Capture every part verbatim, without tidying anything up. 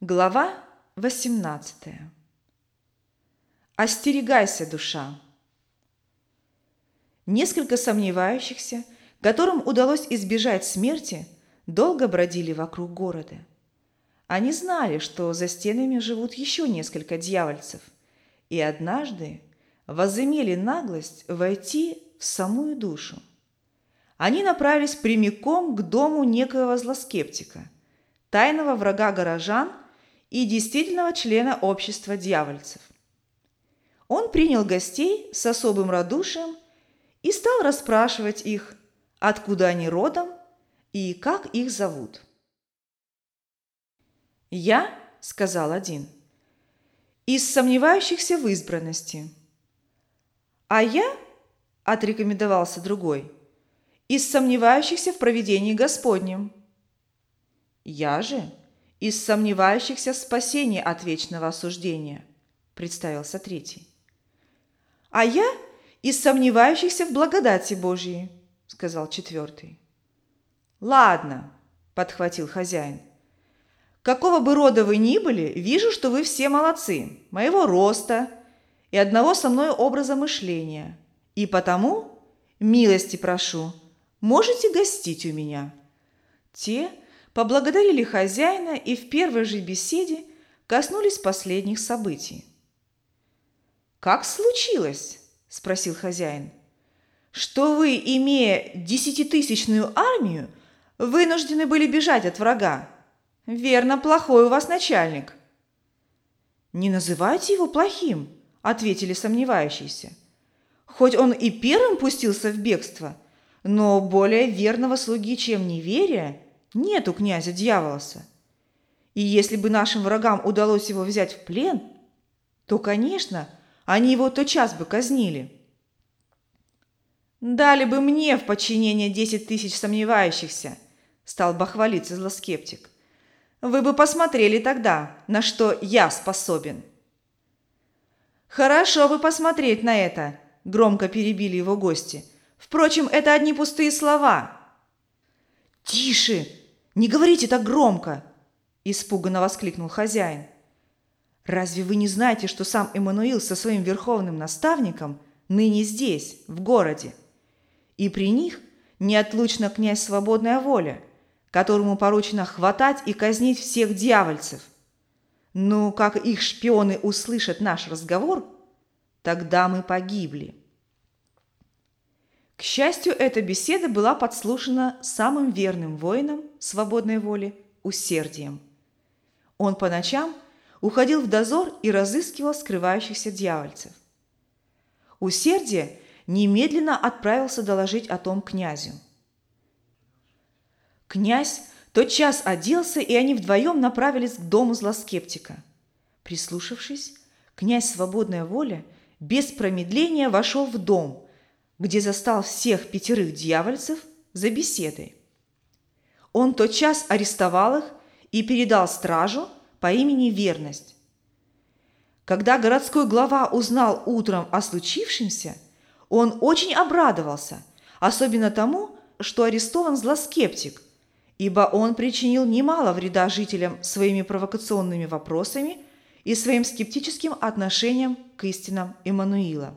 Глава восемнадцатая. Остерегайся, душа. Несколько сомневающихся, которым удалось избежать смерти, долго бродили вокруг города. Они знали, что за стенами живут еще несколько дьявольцев, и однажды возымели наглость войти в самую душу. Они направились прямиком к дому некоего злоскептика, тайного врага горожан и действительного члена общества дьявольцев. Он принял гостей с особым радушием и стал расспрашивать их, откуда они родом и как их зовут. «Я, — сказал один, — из сомневающихся в избранности». «А я, — отрекомендовался другой, — из сомневающихся в провидении Господнем». «Я же из сомневающихся в спасении от вечного осуждения», — представился третий. «А я из сомневающихся в благодати Божьей», — сказал четвертый. «Ладно», — подхватил хозяин. «Какого бы рода вы ни были, вижу, что вы все молодцы, моего роста и одного со мной образа мышления. И потому, милости прошу, можете гостить у меня». Те поблагодарили хозяина и в первой же беседе коснулись последних событий. «Как случилось, — спросил хозяин, — что вы, имея десятитысячную армию, вынуждены были бежать от врага? Верно, плохой у вас начальник». «Не называйте его плохим, — ответили сомневающиеся. Хоть он и первым пустился в бегство, но более верного слуги, чем неверие, нет у князя Дьяволоса. И если бы нашим врагам удалось его взять в плен, то, конечно, они его тотчас бы казнили». «Дали бы мне в подчинение десять тысяч сомневающихся, — стал бахвалиться злоскептик. — Вы бы посмотрели тогда, на что я способен». «Хорошо бы посмотреть на это, — громко перебили его гости. — Впрочем, это одни пустые слова». «Тише! Не говорите так громко!» – испуганно воскликнул хозяин. «Разве вы не знаете, что сам Эммануил со своим верховным наставником ныне здесь, в городе? И при них неотлучно князь Свободная Воля, которому поручено хватать и казнить всех дьявольцев. Ну, как их шпионы услышат наш разговор, тогда мы погибли». К счастью, эта беседа была подслушана самым верным воином Свободной Воли Усердием. Он по ночам уходил в дозор и разыскивал скрывающихся дьявольцев. Усердие немедленно отправился доложить о том князю. Князь тотчас оделся, и они вдвоем направились к дому злоскептика. Прислушавшись, князь Свободная Воля без промедления вошел в дом, где застал всех пятерых дьявольцев за беседой. Он тотчас арестовал их и передал стражу по имени Верность. Когда городской глава узнал утром о случившемся, он очень обрадовался, особенно тому, что арестован злоскептик, ибо он причинил немало вреда жителям своими провокационными вопросами и своим скептическим отношением к истинам Эммануила.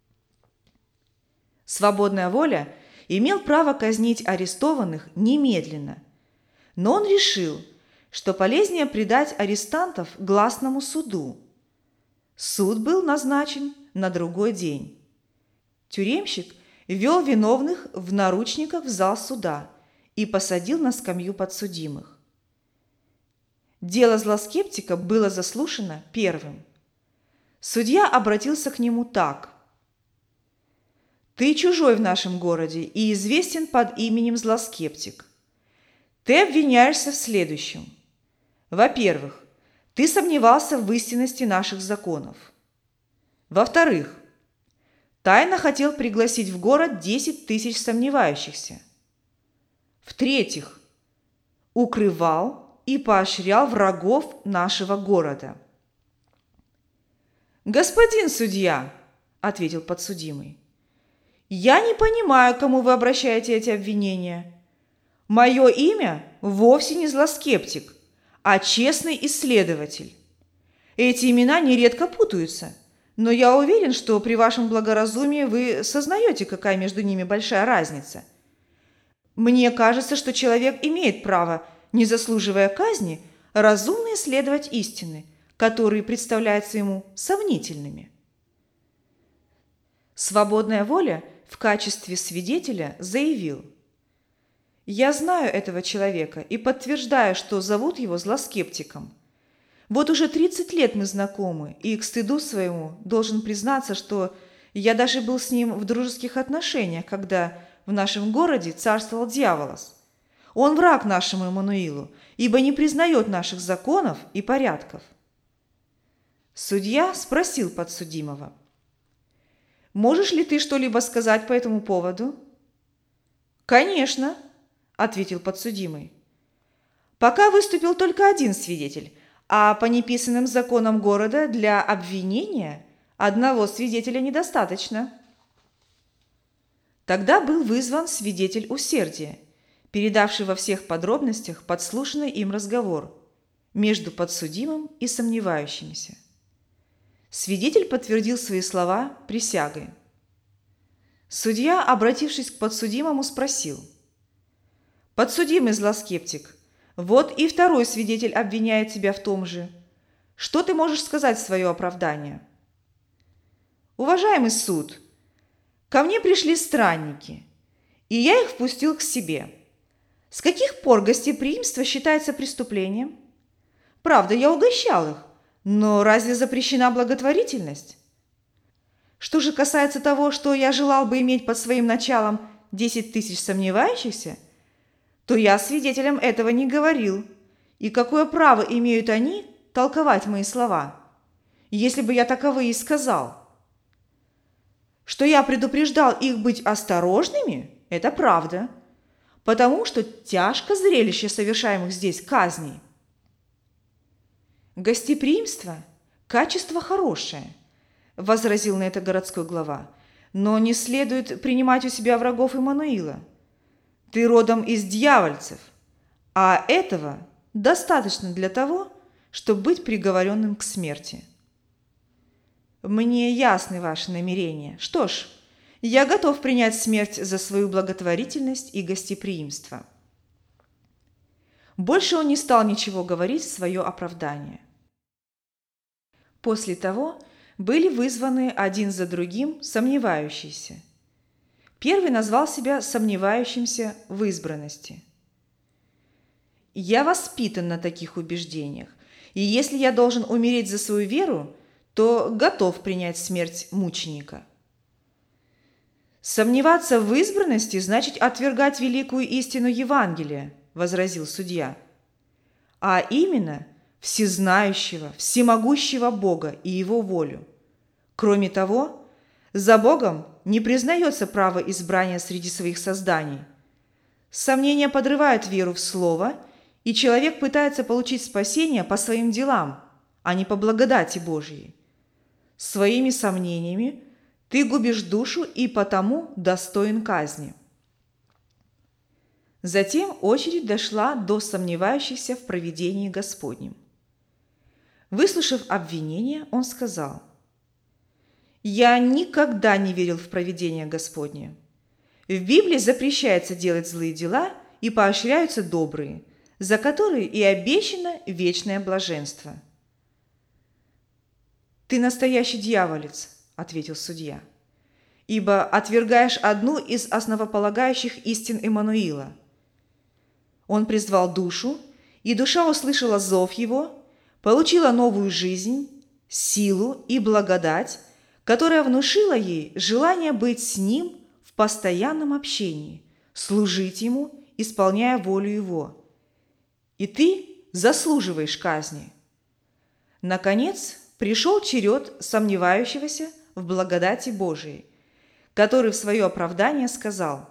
Свободная Воля имел право казнить арестованных немедленно, но он решил, что полезнее предать арестантов гласному суду. Суд был назначен на другой день. Тюремщик ввел виновных в наручниках в зал суда и посадил на скамью подсудимых. Дело злоскептика было заслушано первым. Судья обратился к нему так: «Ты чужой в нашем городе и известен под именем Злоскептик. Ты обвиняешься в следующем. Во-первых, ты сомневался в истинности наших законов. Во-вторых, тайно хотел пригласить в город десять тысяч сомневающихся. В-третьих, укрывал и поощрял врагов нашего города». «Господин судья, — ответил подсудимый, — я не понимаю, к кому вы обращаете эти обвинения. Мое имя вовсе не Злоскептик, а честный исследователь. Эти имена нередко путаются, но я уверен, что при вашем благоразумии вы сознаете, какая между ними большая разница. Мне кажется, что человек имеет право, не заслуживая казни, разумно исследовать истины, которые представляются ему сомнительными. Свободная воля в качестве свидетеля заявил: «Я знаю этого человека и подтверждаю, что зовут его злоскептиком. Вот уже тридцать лет мы знакомы, и к стыду своему должен признаться, что я даже был с ним в дружеских отношениях, когда в нашем городе царствовал дьяволос. Он враг нашему Эммануилу, ибо не признает наших законов и порядков». Судья спросил подсудимого: «Можешь ли ты что-либо сказать по этому поводу?» «Конечно», – ответил подсудимый. «Пока выступил только один свидетель, а по неписанным законам города для обвинения одного свидетеля недостаточно». Тогда был вызван свидетель усердия, передавший во всех подробностях подслушанный им разговор между подсудимым и сомневающимися. Свидетель подтвердил свои слова присягой. Судья, обратившись к подсудимому, спросил: «Подсудимый злоскептик, вот и второй свидетель обвиняет тебя в том же. Что ты можешь сказать в свое оправдание?» «Уважаемый суд, ко мне пришли странники, и я их впустил к себе. С каких пор гостеприимство считается преступлением? Правда, я угощал их, но разве запрещена благотворительность? Что же касается того, что я желал бы иметь под своим началом десять тысяч сомневающихся, то я свидетелям этого не говорил. И какое право имеют они толковать мои слова, если бы я таковые и сказал? Что я предупреждал их быть осторожными, это правда, потому что тяжко зрелище совершаемых здесь казней. «Гостеприимство – качество хорошее», – возразил на это городской глава, «но не следует принимать у себя врагов Эммануила. Ты родом из дьявольцев, а этого достаточно для того, чтобы быть приговоренным к смерти». «Мне ясны ваши намерения. Что ж, я готов принять смерть за свою благотворительность и гостеприимство». Больше он не стал ничего говорить в свое оправдание. После того были вызваны один за другим сомневающиеся. Первый назвал себя сомневающимся в избранности. «Я воспитан на таких убеждениях, и если я должен умереть за свою веру, то готов принять смерть мученика». «Сомневаться в избранности значит отвергать великую истину Евангелия», – возразил судья, «а именно всезнающего, всемогущего Бога и Его волю. Кроме того, за Богом не признается право избрания среди своих созданий. Сомнения подрывают веру в Слово, и человек пытается получить спасение по своим делам, а не по благодати Божьей. Своими сомнениями ты губишь душу и потому достоин казни». Затем очередь дошла до сомневающихся в провидении Господнем. Выслушав обвинение, он сказал: «Я никогда не верил в провидение Господне. В Библии запрещается делать злые дела и поощряются добрые, за которые и обещано вечное блаженство». «Ты настоящий дьяволец», – ответил судья, «ибо отвергаешь одну из основополагающих истин Эммануила. Он призвал душу, и душа услышала зов его, получила новую жизнь, силу и благодать, которая внушила ей желание быть с ним в постоянном общении, служить ему, исполняя волю его. И ты заслуживаешь казни». Наконец, пришел черед сомневающегося в благодати Божией, который в свое оправдание сказал: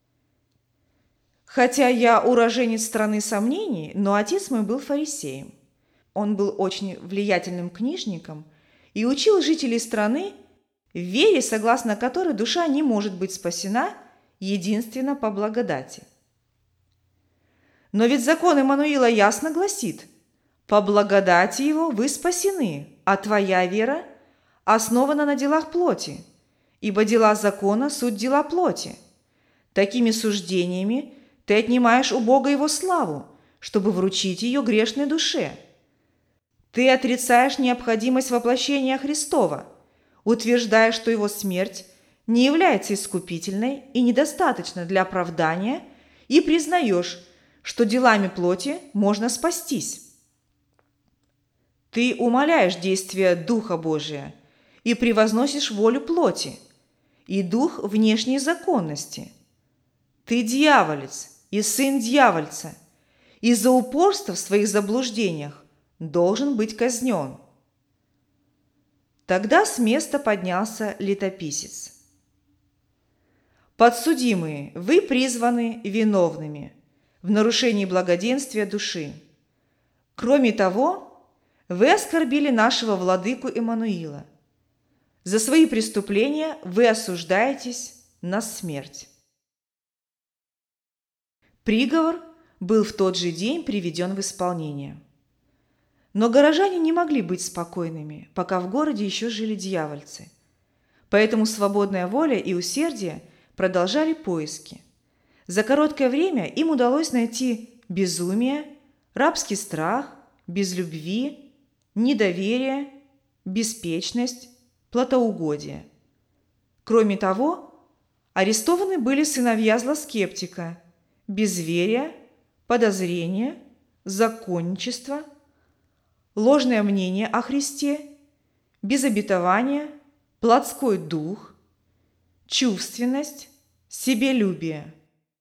«Хотя я уроженец страны сомнений, но отец мой был фарисеем. Он был очень влиятельным книжником и учил жителей страны вере, согласно которой душа не может быть спасена единственно по благодати. Но ведь закон Эммануила ясно гласит: по благодати Его вы спасены, а твоя вера основана на делах плоти, ибо дела закона – суть дела плоти. Такими суждениями ты отнимаешь у Бога Его славу, чтобы вручить ее грешной душе. Ты отрицаешь необходимость воплощения Христова, утверждая, что Его смерть не является искупительной и недостаточна для оправдания, и признаешь, что делами плоти можно спастись. Ты умаляешь действие Духа Божия и превозносишь волю плоти и дух внешней законности. Ты дьяволец и сын дьявольца, и за упорство в своих заблуждениях должен быть казнен. Тогда с места поднялся летописец. Подсудимые, вы призваны виновными в нарушении благоденствия души. Кроме того, вы оскорбили нашего владыку Иммануила. За свои преступления вы осуждаетесь на смерть. Приговор был в тот же день приведен в исполнение. Но горожане не могли быть спокойными, пока в городе еще жили дьявольцы. Поэтому свободная воля и усердие продолжали поиски. За короткое время им удалось найти безумие, рабский страх, безлюбви, недоверие, беспечность, плотоугодие. Кроме того, арестованы были сыновья злоскептика, безверие, подозрение, законничество, ложное мнение о Христе, безобетование, плотской дух, чувственность, себелюбие.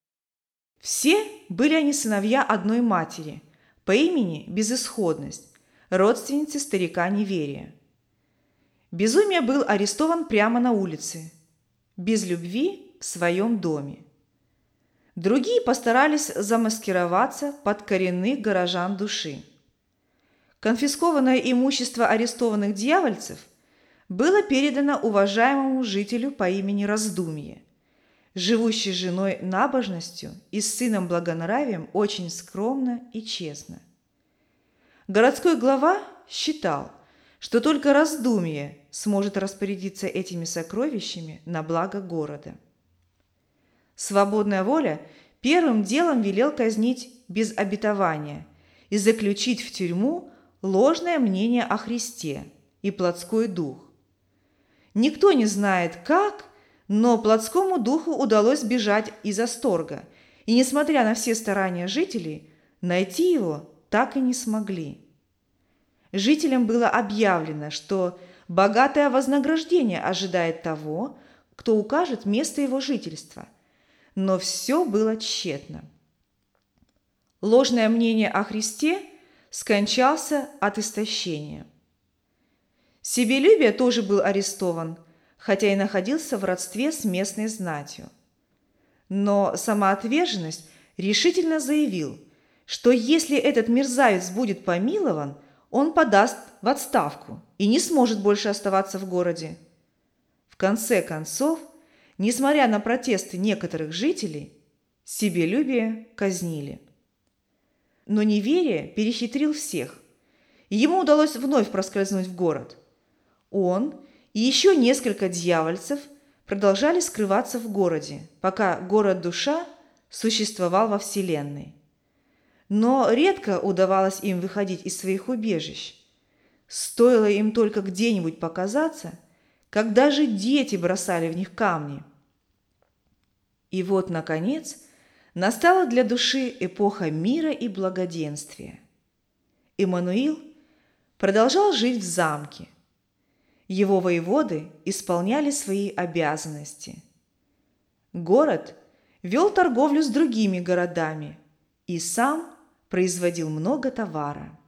Все были они сыновья одной матери по имени Безысходность, родственницы старика Неверия. Безумие был арестован прямо на улице, без любви в своем доме. Другие постарались замаскироваться под коренных горожан души. Конфискованное имущество арестованных дьявольцев было передано уважаемому жителю по имени Раздумье, живущий с женой набожностью и с сыном благонравием очень скромно и честно. Городской глава считал, что только Раздумье сможет распорядиться этими сокровищами на благо города. Свободная воля первым делом велел казнить без обетования и заключить в тюрьму ложное мнение о Христе и плотской дух. Никто не знает как, но плотскому духу удалось бежать из Асторга, и, несмотря на все старания жителей, найти его так и не смогли. Жителям было объявлено, что богатое вознаграждение ожидает того, кто укажет место его жительства, но все было тщетно. Ложное мнение о Христе скончался от истощения. Себелюбие тоже был арестован, хотя и находился в родстве с местной знатью. Но самоотверженность решительно заявил, что если этот мерзавец будет помилован, он подаст в отставку и не сможет больше оставаться в городе. В конце концов, несмотря на протесты некоторых жителей, себелюбие казнили. Но Неверие перехитрил всех, и ему удалось вновь проскользнуть в город. Он и еще несколько дьявольцев продолжали скрываться в городе, пока город-душа существовал во Вселенной. Но редко удавалось им выходить из своих убежищ. Стоило им только где-нибудь показаться, как даже дети бросали в них камни. И вот, наконец, настала для души эпоха мира и благоденствия. Иммануил продолжал жить в замке. Его воеводы исполняли свои обязанности. Город вел торговлю с другими городами и сам производил много товара.